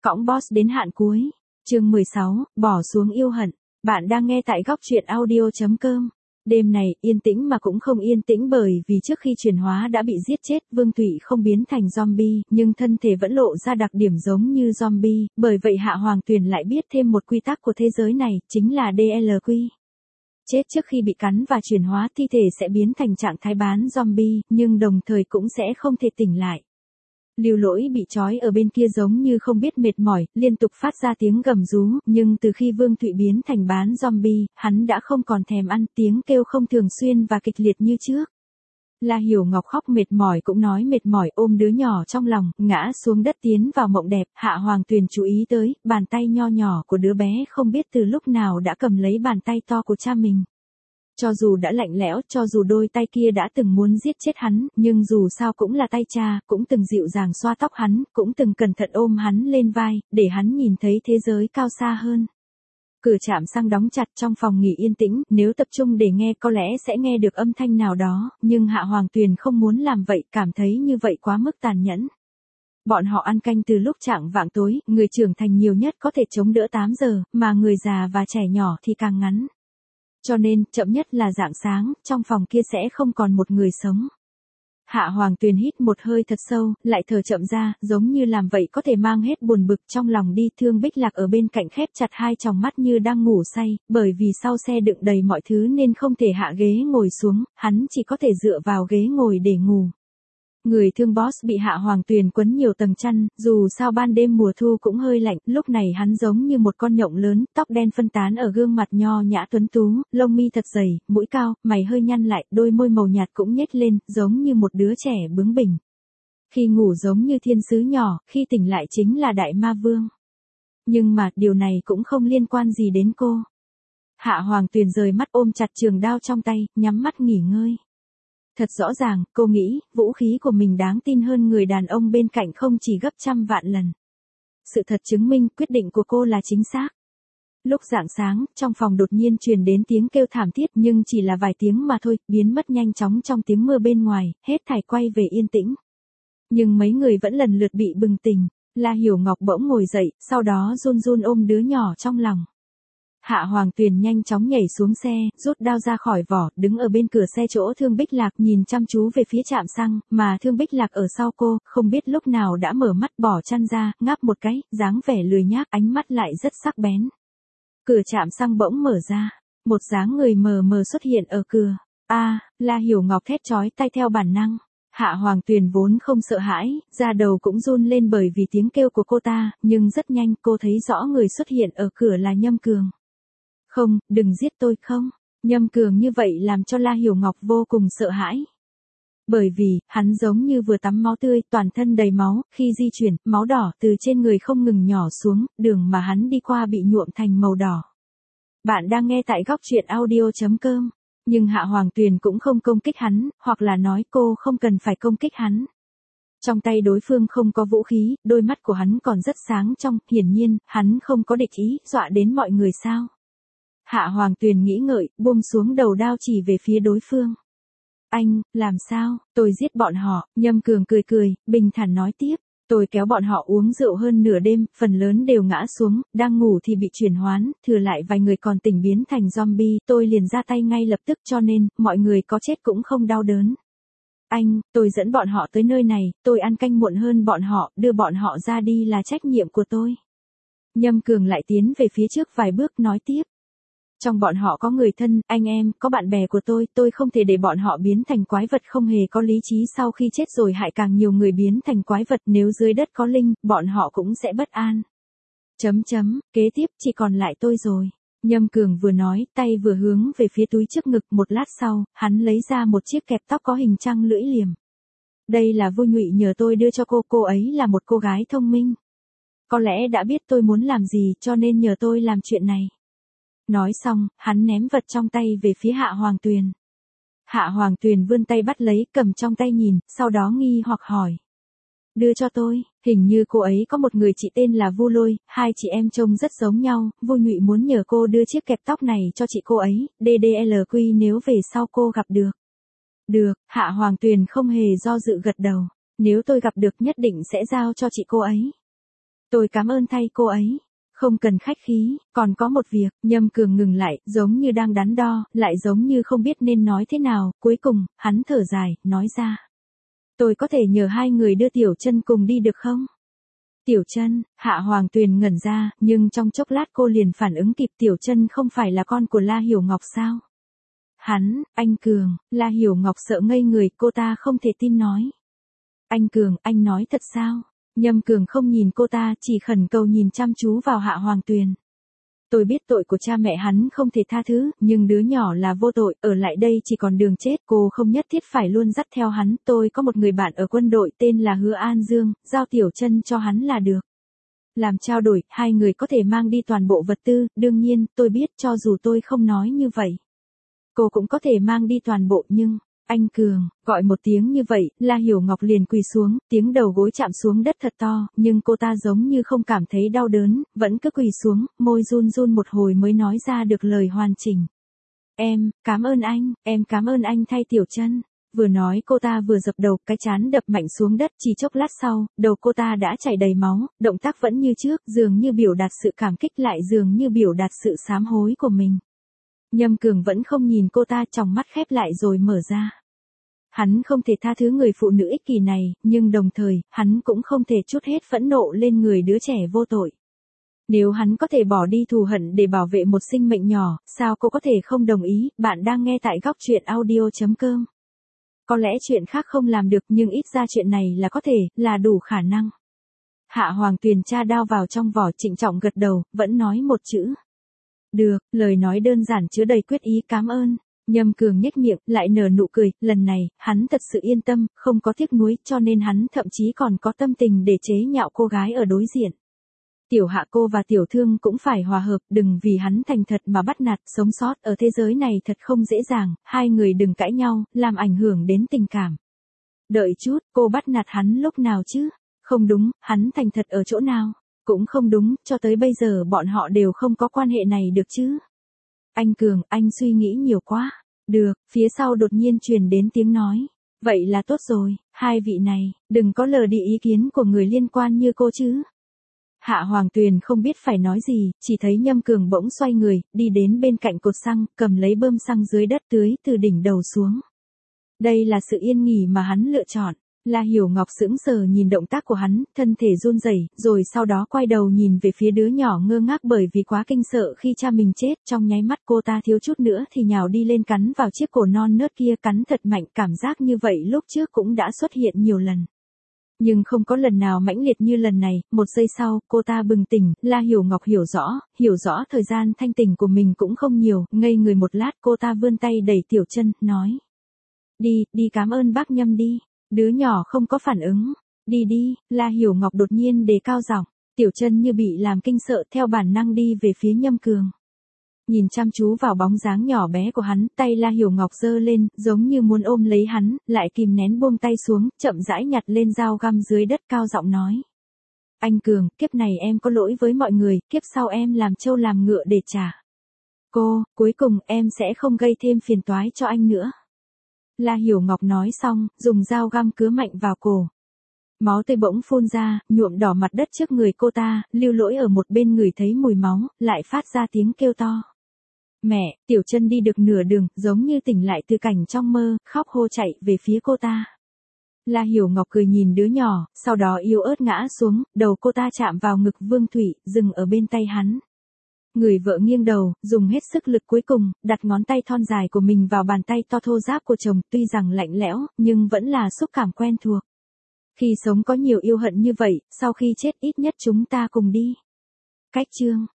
Cõng boss đến hạn cuối. Chương 16, bỏ xuống yêu hận. Bạn đang nghe tại góc truyện audio.com. Đêm này, yên tĩnh mà cũng không yên tĩnh bởi vì trước khi chuyển hóa đã bị giết chết, Vương Thụy không biến thành zombie, nhưng thân thể vẫn lộ ra đặc điểm giống như zombie, bởi vậy Hạ Hoàng Tuyền lại biết thêm một quy tắc của thế giới này, chính là DLQ. Chết trước khi bị cắn và chuyển hóa thi thể sẽ biến thành trạng thái bán zombie, nhưng đồng thời cũng sẽ không thể tỉnh lại. Lưu Lỗi bị trói ở bên kia giống như không biết mệt mỏi, liên tục phát ra tiếng gầm rú, nhưng từ khi Vương Thụy biến thành bán zombie, hắn đã không còn thèm ăn, tiếng kêu không thường xuyên và kịch liệt như trước. La Hiểu Ngọc khóc mệt mỏi cũng nói mệt mỏi, ôm đứa nhỏ trong lòng, ngã xuống đất tiến vào mộng đẹp. Hạ Hoàng Tuyền chú ý tới, bàn tay nho nhỏ của đứa bé không biết từ lúc nào đã cầm lấy bàn tay to của cha mình. Cho dù đã lạnh lẽo, cho dù đôi tay kia đã từng muốn giết chết hắn, nhưng dù sao cũng là tay cha, cũng từng dịu dàng xoa tóc hắn, cũng từng cẩn thận ôm hắn lên vai, để hắn nhìn thấy thế giới cao xa hơn. Cửa trạm xăng đóng chặt, trong phòng nghỉ yên tĩnh, nếu tập trung để nghe có lẽ sẽ nghe được âm thanh nào đó, nhưng Hạ Hoàng Tuyền không muốn làm vậy, cảm thấy như vậy quá mức tàn nhẫn. Bọn họ ăn canh từ lúc chạng vạng tối, người trưởng thành nhiều nhất có thể chống đỡ 8 giờ, mà người già và trẻ nhỏ thì càng ngắn. Cho nên, chậm nhất là rạng sáng, trong phòng kia sẽ không còn một người sống. Hạ Hoàng Tuyền hít một hơi thật sâu, lại thở chậm ra, giống như làm vậy có thể mang hết buồn bực trong lòng đi. Thương Bích Lạc ở bên cạnh khép chặt hai tròng mắt như đang ngủ say, bởi vì sau xe đựng đầy mọi thứ nên không thể hạ ghế ngồi xuống, hắn chỉ có thể dựa vào ghế ngồi để ngủ. Người thương boss bị Hạ Hoàng Tuyền quấn nhiều tầng chăn, dù sao ban đêm mùa thu cũng hơi lạnh, lúc này hắn giống như một con nhộng lớn, tóc đen phân tán ở gương mặt nho nhã tuấn tú, lông mi thật dày, mũi cao, mày hơi nhăn lại, đôi môi màu nhạt cũng nhếch lên, giống như một đứa trẻ bướng bỉnh. Khi ngủ giống như thiên sứ nhỏ, khi tỉnh lại chính là đại ma vương. Nhưng mà, điều này cũng không liên quan gì đến cô. Hạ Hoàng Tuyền rời mắt ôm chặt trường đao trong tay, nhắm mắt nghỉ ngơi. Thật rõ ràng, cô nghĩ, vũ khí của mình đáng tin hơn người đàn ông bên cạnh không chỉ gấp trăm vạn lần. Sự thật chứng minh quyết định của cô là chính xác. Lúc rạng sáng, trong phòng đột nhiên truyền đến tiếng kêu thảm thiết nhưng chỉ là vài tiếng mà thôi, biến mất nhanh chóng trong tiếng mưa bên ngoài, hết thảy quay về yên tĩnh. Nhưng mấy người vẫn lần lượt bị bừng tỉnh. La Hiểu Ngọc bỗng ngồi dậy, sau đó run run ôm đứa nhỏ trong lòng. Hạ Hoàng Tuyền nhanh chóng nhảy xuống xe, rút đao ra khỏi vỏ, đứng ở bên cửa xe chỗ Thương Bích Lạc nhìn chăm chú về phía trạm xăng, mà Thương Bích Lạc ở sau cô, không biết lúc nào đã mở mắt bỏ chăn ra, ngáp một cái, dáng vẻ lười nhác, ánh mắt lại rất sắc bén. Cửa trạm xăng bỗng mở ra, một dáng người mờ mờ xuất hiện ở cửa. La Hiểu Ngọc thét chói tai theo bản năng. Hạ Hoàng Tuyền vốn không sợ hãi, da đầu cũng run lên bởi vì tiếng kêu của cô ta, nhưng rất nhanh cô thấy rõ người xuất hiện ở cửa là Nhâm Cường. Không, đừng giết tôi không. Nhâm Cường như vậy làm cho La Hiểu Ngọc vô cùng sợ hãi. Bởi vì, hắn giống như vừa tắm máu tươi, toàn thân đầy máu, khi di chuyển, máu đỏ từ trên người không ngừng nhỏ xuống, đường mà hắn đi qua bị nhuộm thành màu đỏ. Bạn đang nghe tại góc truyện audio.com. Nhưng Hạ Hoàng Tuyền cũng không công kích hắn, hoặc là nói cô không cần phải công kích hắn. Trong tay đối phương không có vũ khí, đôi mắt của hắn còn rất sáng trong, hiển nhiên, hắn không có địch ý, dọa đến mọi người sao. Hạ Hoàng Tuyền nghĩ ngợi, buông xuống đầu đao chỉ về phía đối phương. Anh, làm sao, tôi giết bọn họ. Nhâm Cường cười cười, bình thản nói tiếp. Tôi kéo bọn họ uống rượu hơn nửa đêm, phần lớn đều ngã xuống, đang ngủ thì bị chuyển hoán, thừa lại vài người còn tỉnh biến thành zombie, tôi liền ra tay ngay lập tức cho nên, mọi người có chết cũng không đau đớn. Anh, tôi dẫn bọn họ tới nơi này, tôi ăn canh muộn hơn bọn họ, đưa bọn họ ra đi là trách nhiệm của tôi. Nhâm Cường lại tiến về phía trước vài bước nói tiếp. Trong bọn họ có người thân, anh em, có bạn bè của tôi không thể để bọn họ biến thành quái vật không hề có lý trí sau khi chết rồi hại càng nhiều người biến thành quái vật, nếu dưới đất có linh, bọn họ cũng sẽ bất an. Kế tiếp chỉ còn lại tôi rồi. Nhâm Cường vừa nói, tay vừa hướng về phía túi trước ngực, một lát sau, hắn lấy ra một chiếc kẹp tóc có hình trăng lưỡi liềm. Đây là Vô Nhụy nhờ tôi đưa cho cô ấy là một cô gái thông minh. Có lẽ đã biết tôi muốn làm gì cho nên nhờ tôi làm chuyện này. Nói xong, hắn ném vật trong tay về phía Hạ Hoàng Tuyền. Hạ Hoàng Tuyền vươn tay bắt lấy, cầm trong tay nhìn, sau đó nghi hoặc hỏi. Đưa cho tôi, hình như cô ấy có một người chị tên là Vu Lôi, hai chị em trông rất giống nhau, Vô Nhụy muốn nhờ cô đưa chiếc kẹp tóc này cho chị cô ấy, DDLQ nếu về sau cô gặp được. Được, Hạ Hoàng Tuyền không hề do dự gật đầu, nếu tôi gặp được nhất định sẽ giao cho chị cô ấy. Tôi cảm ơn thay cô ấy. Không cần khách khí, còn có một việc. Nhâm Cường ngừng lại, giống như đang đắn đo, lại giống như không biết nên nói thế nào. Cuối cùng, hắn thở dài, nói ra. Tôi có thể nhờ hai người đưa Tiểu Chân cùng đi được không? Tiểu Chân, Hạ Hoàng Tuyền ngẩn ra, nhưng trong chốc lát cô liền phản ứng kịp Tiểu Chân không phải là con của La Hiểu Ngọc sao? Anh Cường, La Hiểu Ngọc sợ ngây người, cô ta không thể tin nói. Anh Cường, anh nói thật sao? Nhâm Cường không nhìn cô ta, chỉ khẩn cầu nhìn chăm chú vào Hạ Hoàng Tuyền. Tôi biết tội của cha mẹ hắn không thể tha thứ, nhưng đứa nhỏ là vô tội, ở lại đây chỉ còn đường chết, cô không nhất thiết phải luôn dắt theo hắn. Tôi có một người bạn ở quân đội tên là Hứa An Dương, giao Tiểu Chân cho hắn là được. Làm trao đổi, hai người có thể mang đi toàn bộ vật tư, đương nhiên, tôi biết cho dù tôi không nói như vậy. Cô cũng có thể mang đi toàn bộ nhưng... Anh Cường, gọi một tiếng như vậy, La Hiểu Ngọc liền quỳ xuống, tiếng đầu gối chạm xuống đất thật to, nhưng cô ta giống như không cảm thấy đau đớn, vẫn cứ quỳ xuống, môi run run một hồi mới nói ra được lời hoàn chỉnh. Em cảm ơn anh thay Tiểu Chân. Vừa nói cô ta vừa dập đầu, cái trán đập mạnh xuống đất, chỉ chốc lát sau, đầu cô ta đã chảy đầy máu, động tác vẫn như trước, dường như biểu đạt sự cảm kích lại dường như biểu đạt sự sám hối của mình. Nhâm Cường vẫn không nhìn cô ta, tròng mắt khép lại rồi mở ra. Hắn không thể tha thứ người phụ nữ ích kỷ này, nhưng đồng thời, hắn cũng không thể trút hết phẫn nộ lên người đứa trẻ vô tội. Nếu hắn có thể bỏ đi thù hận để bảo vệ một sinh mệnh nhỏ, sao cô có thể không đồng ý? Bạn đang nghe tại góc truyện audio.com. Có lẽ chuyện khác không làm được nhưng ít ra chuyện này là có thể, là đủ khả năng. Hạ Hoàng Tuyền tra đao vào trong vỏ, trịnh trọng gật đầu, vẫn nói một chữ. Được, lời nói đơn giản chứa đầy quyết ý, cảm ơn. Nhâm Cường nhếch miệng, lại nở nụ cười, lần này, hắn thật sự yên tâm, không có tiếc nuối, cho nên hắn thậm chí còn có tâm tình để chế nhạo cô gái ở đối diện. Tiểu Hạ cô và Tiểu Thương cũng phải hòa hợp, đừng vì hắn thành thật mà bắt nạt, sống sót ở thế giới này thật không dễ dàng, hai người đừng cãi nhau, làm ảnh hưởng đến tình cảm. Đợi chút, cô bắt nạt hắn lúc nào chứ? Không đúng, hắn thành thật ở chỗ nào? Cũng không đúng, cho tới bây giờ bọn họ đều không có quan hệ này được chứ. Anh Cường, anh suy nghĩ nhiều quá. Được, phía sau đột nhiên truyền đến tiếng nói. Vậy là tốt rồi, hai vị này, đừng có lờ đi ý kiến của người liên quan như cô chứ. Hạ Hoàng Tuyền không biết phải nói gì, chỉ thấy Nhâm Cường bỗng xoay người, đi đến bên cạnh cột xăng, cầm lấy bơm xăng dưới đất tưới từ đỉnh đầu xuống. Đây là sự yên nghỉ mà hắn lựa chọn. La Hiểu Ngọc sững sờ nhìn động tác của hắn, thân thể run rẩy, rồi sau đó quay đầu nhìn về phía đứa nhỏ ngơ ngác bởi vì quá kinh sợ khi cha mình chết, trong nháy mắt cô ta thiếu chút nữa thì nhào đi lên cắn vào chiếc cổ non nớt kia, cắn thật mạnh, cảm giác như vậy lúc trước cũng đã xuất hiện nhiều lần. Nhưng không có lần nào mãnh liệt như lần này, một giây sau, cô ta bừng tỉnh, La Hiểu Ngọc hiểu rõ thời gian thanh tỉnh của mình cũng không nhiều, ngây người một lát cô ta vươn tay đẩy Tiểu Chân, nói. Đi cảm ơn bác Nhâm đi. Đứa nhỏ không có phản ứng. Đi, La Hiểu Ngọc đột nhiên đề cao giọng. Tiểu Chân như bị làm kinh sợ theo bản năng đi về phía Nhâm Cường. Nhìn chăm chú vào bóng dáng nhỏ bé của hắn, tay La Hiểu Ngọc giơ lên, giống như muốn ôm lấy hắn, lại kìm nén buông tay xuống, chậm rãi nhặt lên dao găm dưới đất, cao giọng nói. Anh Cường, kiếp này em có lỗi với mọi người, kiếp sau em làm trâu làm ngựa để trả. Cuối cùng em sẽ không gây thêm phiền toái cho anh nữa. La Hiểu Ngọc nói xong, dùng dao găm cứa mạnh vào cổ. Máu tươi bỗng phun ra, nhuộm đỏ mặt đất trước người cô ta, Lưu Lỗi ở một bên người thấy mùi máu, lại phát ra tiếng kêu to. Mẹ, Tiểu Chân đi được nửa đường, giống như tỉnh lại từ cảnh trong mơ, khóc hô chạy về phía cô ta. La Hiểu Ngọc cười nhìn đứa nhỏ, sau đó yếu ớt ngã xuống, đầu cô ta chạm vào ngực Vương Thủy, dừng ở bên tay hắn. Người vợ nghiêng đầu, dùng hết sức lực cuối cùng, đặt ngón tay thon dài của mình vào bàn tay to thô ráp của chồng, tuy rằng lạnh lẽo, nhưng vẫn là xúc cảm quen thuộc. Khi sống có nhiều yêu hận như vậy, sau khi chết ít nhất chúng ta cùng đi. Cách chương